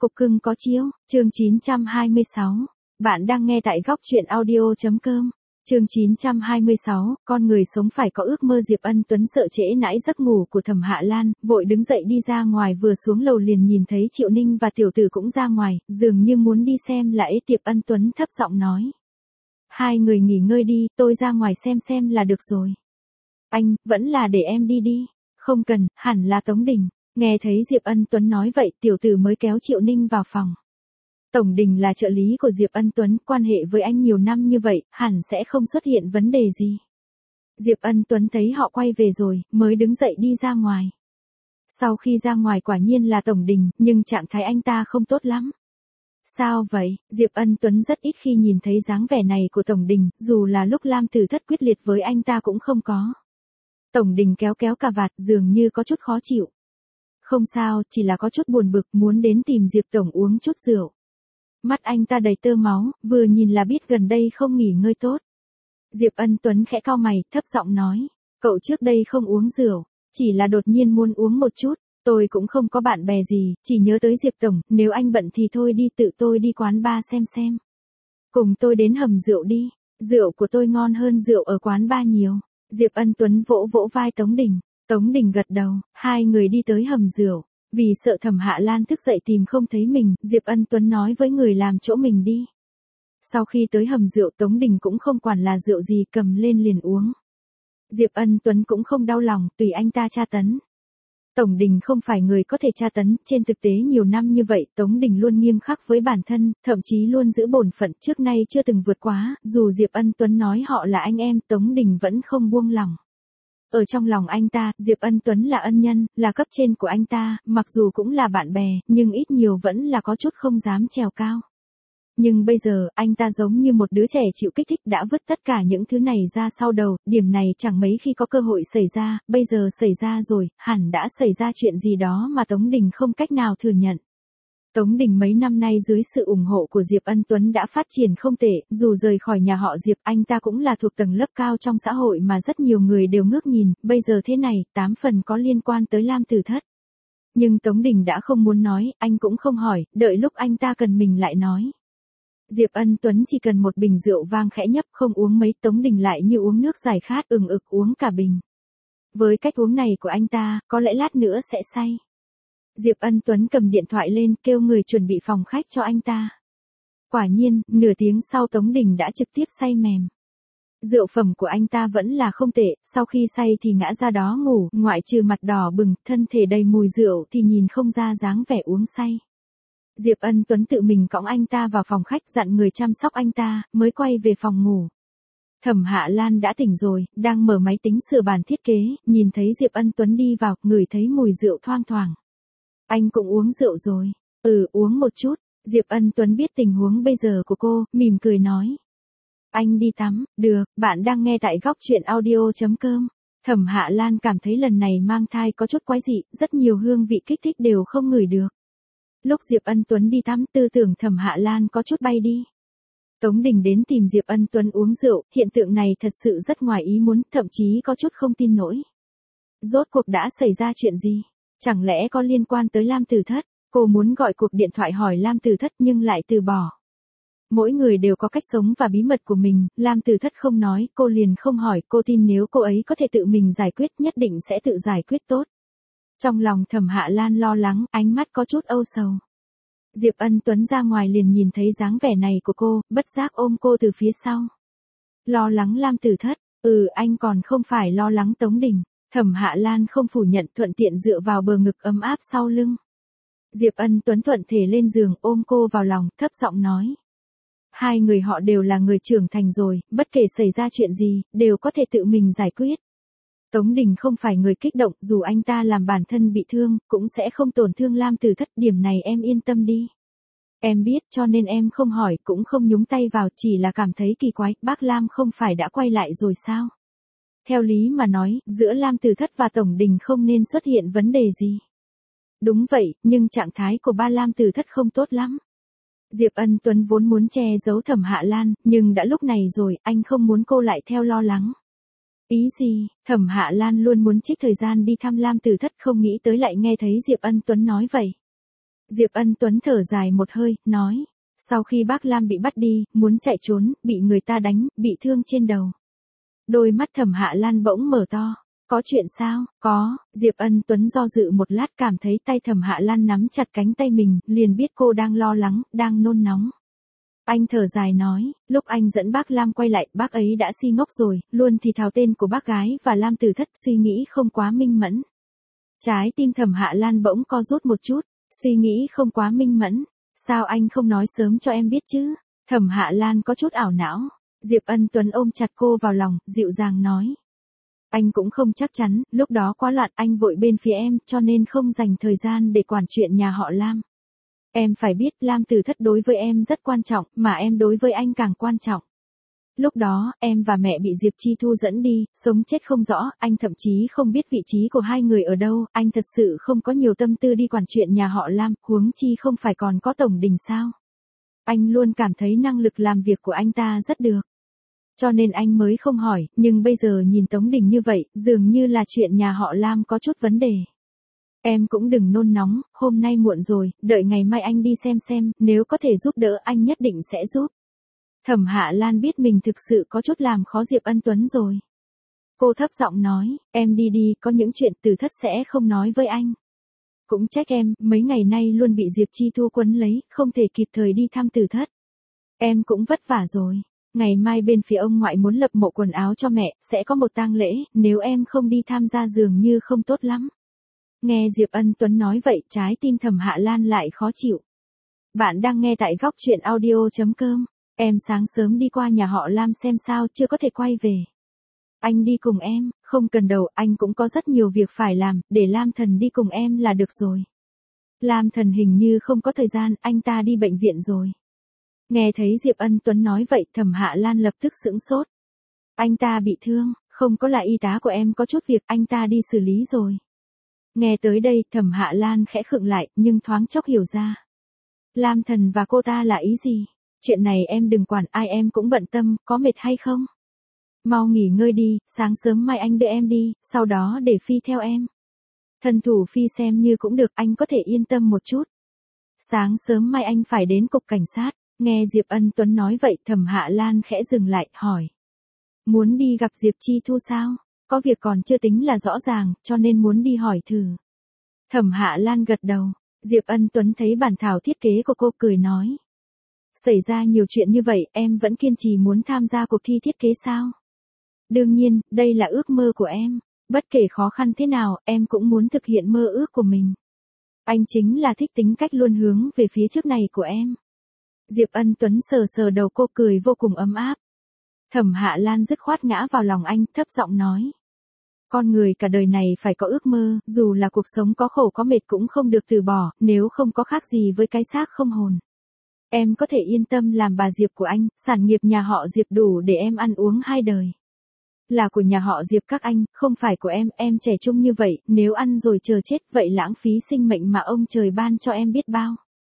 Cục cưng có chiếu, chương 926. Bạn đang nghe tại góc truyện audio.com. Chương 926, con người sống phải có ước mơ. Diệp Ân Tuấn sợ trễ nãi giấc ngủ của Thẩm Hạ Lan, vội đứng dậy đi ra ngoài, vừa xuống lầu liền nhìn thấy Triệu Ninh và tiểu tử cũng ra ngoài, dường như muốn đi xem là Diệp Ân Tuấn thấp giọng nói. Hai người nghỉ ngơi đi, tôi ra ngoài xem là được rồi. Anh, vẫn là để em đi đi. Không cần, hẳn là Tống Đình. Nghe thấy Diệp Ân Tuấn nói vậy, tiểu tử mới kéo Triệu Ninh vào phòng. Tổng Đình là trợ lý của Diệp Ân Tuấn, quan hệ với anh nhiều năm như vậy, hẳn sẽ không xuất hiện vấn đề gì. Diệp Ân Tuấn thấy họ quay về rồi, mới đứng dậy đi ra ngoài. Sau khi ra ngoài quả nhiên là Tổng Đình, nhưng trạng thái anh ta không tốt lắm. Sao vậy? Diệp Ân Tuấn rất ít khi nhìn thấy dáng vẻ này của Tổng Đình, dù là lúc Lam Tử Thất quyết liệt với anh ta cũng không có. Tổng Đình kéo cà vạt, dường như có chút khó chịu. Không sao, chỉ là có chút buồn bực, muốn đến tìm Diệp Tổng uống chút rượu. Mắt anh ta đầy tơ máu, vừa nhìn là biết gần đây không nghỉ ngơi tốt. Diệp Ân Tuấn khẽ cau mày, thấp giọng nói, cậu trước đây không uống rượu, chỉ là đột nhiên muốn uống một chút, tôi cũng không có bạn bè gì, chỉ nhớ tới Diệp Tổng, nếu anh bận thì thôi đi, tự tôi đi quán bar xem. Cùng tôi đến hầm rượu đi, rượu của tôi ngon hơn rượu ở quán bar nhiều. Diệp Ân Tuấn vỗ vai Tống Đình. Tống Đình gật đầu, hai người đi tới hầm rượu. Vì sợ Thẩm Hạ Lan thức dậy tìm không thấy mình, Diệp Ân Tuấn nói với người làm chỗ mình đi. Sau khi tới hầm rượu, Tống Đình cũng không quản là rượu gì, cầm lên liền uống. Diệp Ân Tuấn cũng không đau lòng, tùy anh ta tra tấn. Tổng Đình không phải người có thể tra tấn, trên thực tế nhiều năm như vậy, Tống Đình luôn nghiêm khắc với bản thân, thậm chí luôn giữ bổn phận, trước nay chưa từng vượt quá, dù Diệp Ân Tuấn nói họ là anh em, Tống Đình vẫn không buông lòng. Ở trong lòng anh ta, Diệp Ân Tuấn là ân nhân, là cấp trên của anh ta, mặc dù cũng là bạn bè, nhưng ít nhiều vẫn là có chút không dám trèo cao. Nhưng bây giờ, anh ta giống như một đứa trẻ chịu kích thích đã vứt tất cả những thứ này ra sau đầu, điểm này chẳng mấy khi có cơ hội xảy ra, bây giờ xảy ra rồi, hẳn đã xảy ra chuyện gì đó mà Tống Đình không cách nào thừa nhận. Tống Đình mấy năm nay dưới sự ủng hộ của Diệp Ân Tuấn đã phát triển không tệ, dù rời khỏi nhà họ Diệp, anh ta cũng là thuộc tầng lớp cao trong xã hội mà rất nhiều người đều ngước nhìn, bây giờ thế này, 8 phần có liên quan tới Lam Tử Thất. Nhưng Tống Đình đã không muốn nói, anh cũng không hỏi, đợi lúc anh ta cần mình lại nói. Diệp Ân Tuấn chỉ cần một bình rượu vang khẽ nhấp, không uống mấy, Tống Đình lại như uống nước giải khát, ực uống cả bình. Với cách uống này của anh ta, có lẽ lát nữa sẽ say. Diệp Ân Tuấn cầm điện thoại lên, kêu người chuẩn bị phòng khách cho anh ta. Quả nhiên, nửa tiếng sau Tống Đình đã trực tiếp say mềm. Rượu phẩm của anh ta vẫn là không tệ, sau khi say thì ngã ra đó ngủ, ngoại trừ mặt đỏ bừng, thân thể đầy mùi rượu thì nhìn không ra dáng vẻ uống say. Diệp Ân Tuấn tự mình cõng anh ta vào phòng khách, dặn người chăm sóc anh ta, mới quay về phòng ngủ. Thẩm Hạ Lan đã tỉnh rồi, đang mở máy tính sửa bản thiết kế, nhìn thấy Diệp Ân Tuấn đi vào, ngửi thấy mùi rượu thoang thoảng. Anh cũng uống rượu rồi. Uống một chút. Diệp Ân Tuấn biết tình huống bây giờ của cô, mỉm cười nói. Anh đi tắm, được, bạn đang nghe tại góc truyện audio.com. Thẩm Hạ Lan cảm thấy lần này mang thai có chút quái dị, rất nhiều hương vị kích thích đều không ngửi được. Lúc Diệp Ân Tuấn đi tắm, tư tưởng Thẩm Hạ Lan có chút bay đi. Tống Đình đến tìm Diệp Ân Tuấn uống rượu, hiện tượng này thật sự rất ngoài ý muốn, thậm chí có chút không tin nổi. Rốt cuộc đã xảy ra chuyện gì? Chẳng lẽ có liên quan tới Lam Tử Thất? Cô muốn gọi cuộc điện thoại hỏi Lam Tử Thất nhưng lại từ bỏ. Mỗi người đều có cách sống và bí mật của mình, Lam Tử Thất không nói, cô liền không hỏi, cô tin nếu cô ấy có thể tự mình giải quyết nhất định sẽ tự giải quyết tốt. Trong lòng Thẩm Hạ Lan lo lắng, ánh mắt có chút âu sầu. Diệp Ân Tuấn ra ngoài liền nhìn thấy dáng vẻ này của cô, bất giác ôm cô từ phía sau. Lo lắng Lam Tử Thất, anh còn không phải lo lắng Tống Đình. Thẩm Hạ Lan không phủ nhận, thuận tiện dựa vào bờ ngực ấm áp sau lưng. Diệp Ân Tuấn thuận thể lên giường, ôm cô vào lòng, thấp giọng nói. Hai người họ đều là người trưởng thành rồi, bất kể xảy ra chuyện gì, đều có thể tự mình giải quyết. Tống Đình không phải người kích động, dù anh ta làm bản thân bị thương, cũng sẽ không tổn thương Lam Tử Thất, điểm này em yên tâm đi. Em biết cho nên em không hỏi, cũng không nhúng tay vào, chỉ là cảm thấy kỳ quái, bác Lam không phải đã quay lại rồi sao? Theo lý mà nói, giữa Lam Tử Thất và Tổng Đình không nên xuất hiện vấn đề gì. Đúng vậy, nhưng trạng thái của ba Lam Tử Thất không tốt lắm. Diệp Ân Tuấn vốn muốn che giấu Thẩm Hạ Lan, nhưng đã lúc này rồi, anh không muốn cô lại theo lo lắng. Ý gì? Thẩm Hạ Lan luôn muốn trích thời gian đi thăm Lam Tử Thất, không nghĩ tới lại nghe thấy Diệp Ân Tuấn nói vậy. Diệp Ân Tuấn thở dài một hơi, nói. Sau khi bác Lam bị bắt đi, muốn chạy trốn, bị người ta đánh, bị thương trên đầu. Đôi mắt Thẩm Hạ Lan bỗng mở to. Có chuyện sao? Có, Diệp Ân Tuấn do dự một lát cảm thấy tay Thẩm Hạ Lan nắm chặt cánh tay mình, liền biết cô đang lo lắng, đang nôn nóng. Anh thở dài nói, lúc anh dẫn bác Lam quay lại, bác ấy đã si ngốc rồi, luôn thì thào tên của bác gái và Lam Tử Thất, suy nghĩ không quá minh mẫn. Trái tim Thẩm Hạ Lan bỗng co rút một chút, suy nghĩ không quá minh mẫn. Sao anh không nói sớm cho em biết chứ? Thẩm Hạ Lan có chút ảo não. Diệp Ân Tuấn ôm chặt cô vào lòng, dịu dàng nói. Anh cũng không chắc chắn, lúc đó quá loạn, anh vội bên phía em, cho nên không dành thời gian để quản chuyện nhà họ Lam. Em phải biết Lam Tử Thất đối với em rất quan trọng, mà em đối với anh càng quan trọng. Lúc đó, em và mẹ bị Diệp Chi Thu dẫn đi, sống chết không rõ, anh thậm chí không biết vị trí của hai người ở đâu, anh thật sự không có nhiều tâm tư đi quản chuyện nhà họ Lam, huống chi không phải còn có Tổng Đình sao. Anh luôn cảm thấy năng lực làm việc của anh ta rất được. Cho nên anh mới không hỏi, nhưng bây giờ nhìn Tống Đình như vậy, dường như là chuyện nhà họ Lam có chút vấn đề. Em cũng đừng nôn nóng, hôm nay muộn rồi, đợi ngày mai anh đi xem, nếu có thể giúp đỡ anh nhất định sẽ giúp. Thẩm Hạ Lan biết mình thực sự có chút làm khó Diệp Ân Tuấn rồi. Cô thấp giọng nói, em đi đi, có những chuyện Tử Thất sẽ không nói với anh. Cũng trách em, mấy ngày nay luôn bị Diệp Chi Thu quấn lấy, không thể kịp thời đi thăm Tử Thất. Em cũng vất vả rồi. Ngày mai bên phía ông ngoại muốn lập mộ quần áo cho mẹ, sẽ có một tang lễ, nếu em không đi tham gia dường như không tốt lắm. Nghe Diệp Ân Tuấn nói vậy, trái tim Thẩm Hạ Lan lại khó chịu. Bạn đang nghe tại góc truyện audio.com. Em sáng sớm đi qua nhà họ Lam xem sao, chưa có thể quay về. Anh đi cùng em, không cần đâu, anh cũng có rất nhiều việc phải làm, để Lam Thần đi cùng em là được rồi. Lam Thần hình như không có thời gian, anh ta đi bệnh viện rồi. Nghe thấy Diệp Ân Tuấn nói vậy, Thẩm Hạ Lan lập tức sững sốt. Anh ta bị thương, không có là y tá của em có chút việc, anh ta đi xử lý rồi. Nghe tới đây, Thẩm Hạ Lan khẽ khựng lại, nhưng thoáng chốc hiểu ra. Lam Thần và cô ta là ý gì? Chuyện này em đừng quản, ai em cũng bận tâm, có mệt hay không? Mau nghỉ ngơi đi, sáng sớm mai anh đưa em đi, sau đó để Phi theo em. Thần thủ Phi xem như cũng được, anh có thể yên tâm một chút. Sáng sớm mai anh phải đến cục cảnh sát. Nghe Diệp Ân Tuấn nói vậy, Thẩm Hạ Lan khẽ dừng lại, hỏi. Muốn đi gặp Diệp Chi Thu sao? Có việc còn chưa tính là rõ ràng, cho nên muốn đi hỏi thử. Thẩm Hạ Lan gật đầu. Diệp Ân Tuấn thấy bản thảo thiết kế của cô, cười nói. Xảy ra nhiều chuyện như vậy, em vẫn kiên trì muốn tham gia cuộc thi thiết kế sao? Đương nhiên, đây là ước mơ của em. Bất kể khó khăn thế nào, em cũng muốn thực hiện mơ ước của mình. Anh chính là thích tính cách luôn hướng về phía trước này của em. Diệp Ân Tuấn sờ sờ đầu cô, cười vô cùng ấm áp. Thẩm Hạ Lan dứt khoát ngã vào lòng anh, thấp giọng nói. Con người cả đời này phải có ước mơ, dù là cuộc sống có khổ có mệt cũng không được từ bỏ, nếu không có khác gì với cái xác không hồn. Em có thể yên tâm làm bà Diệp của anh, sản nghiệp nhà họ Diệp đủ để em ăn uống hai đời. Là của nhà họ Diệp các anh, không phải của em trẻ trung như vậy, nếu ăn rồi chờ chết, vậy lãng phí sinh mệnh mà ông trời ban cho em biết bao.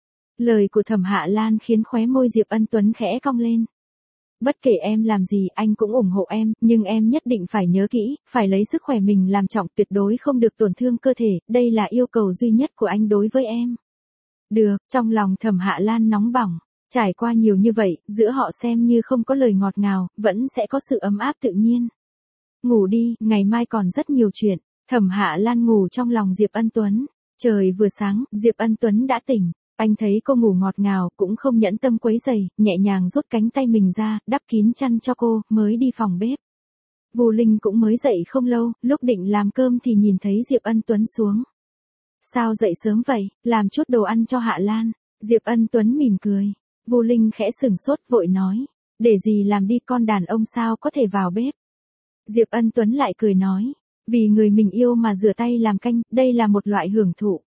Lời của Thẩm Hạ Lan khiến khóe môi Diệp Ân Tuấn khẽ cong lên. Bất kể em làm gì, anh cũng ủng hộ em, nhưng em nhất định phải nhớ kỹ, phải lấy sức khỏe mình làm trọng, tuyệt đối không được tổn thương cơ thể, đây là yêu cầu duy nhất của anh đối với em. Được, trong lòng Thẩm Hạ Lan nóng bỏng, trải qua nhiều như vậy, giữa họ xem như không có lời ngọt ngào, vẫn sẽ có sự ấm áp tự nhiên. Ngủ đi, ngày mai còn rất nhiều chuyện. Thẩm Hạ Lan ngủ trong lòng Diệp Ân Tuấn. Trời vừa sáng, Diệp Ân Tuấn đã tỉnh. Anh thấy cô ngủ ngọt ngào, cũng không nhẫn tâm quấy rầy, nhẹ nhàng rút cánh tay mình ra, đắp kín chăn cho cô, mới đi phòng bếp. Vu Linh cũng mới dậy không lâu, lúc định làm cơm thì nhìn thấy Diệp Ân Tuấn xuống. Sao dậy sớm vậy, làm chút đồ ăn cho Hạ Lan. Diệp Ân Tuấn mỉm cười. Vu Linh khẽ sừng sốt vội nói. Để gì làm đi, con đàn ông sao có thể vào bếp. Diệp Ân Tuấn lại cười nói. Vì người mình yêu mà rửa tay làm canh, đây là một loại hưởng thụ.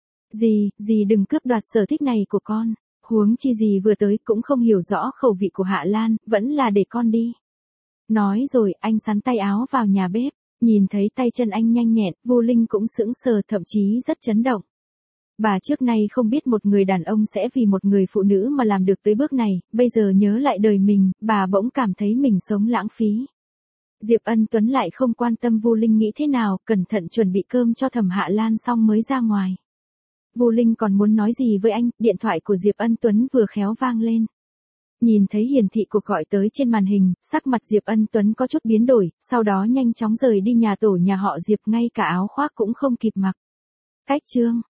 Dì đừng cướp đoạt sở thích này của con. Huống chi dì vừa tới cũng không hiểu rõ khẩu vị của Hạ Lan, vẫn là để con đi. Nói rồi, anh sắn tay áo vào nhà bếp. Nhìn thấy tay chân anh nhanh nhẹn, Vu Linh cũng sững sờ, thậm chí rất chấn động. Bà trước nay không biết một người đàn ông sẽ vì một người phụ nữ mà làm được tới bước này, bây giờ nhớ lại đời mình, bà bỗng cảm thấy mình sống lãng phí. Diệp Ân Tuấn lại không quan tâm Vu Linh nghĩ thế nào, cẩn thận chuẩn bị cơm cho Thẩm Hạ Lan xong mới ra ngoài. Vu Linh còn muốn nói gì với anh, điện thoại của Diệp Ân Tuấn vừa khéo vang lên. Nhìn thấy hiển thị cuộc gọi tới trên màn hình, sắc mặt Diệp Ân Tuấn có chút biến đổi, sau đó nhanh chóng rời đi nhà tổ nhà họ Diệp, ngay cả áo khoác cũng không kịp mặc. Cách chương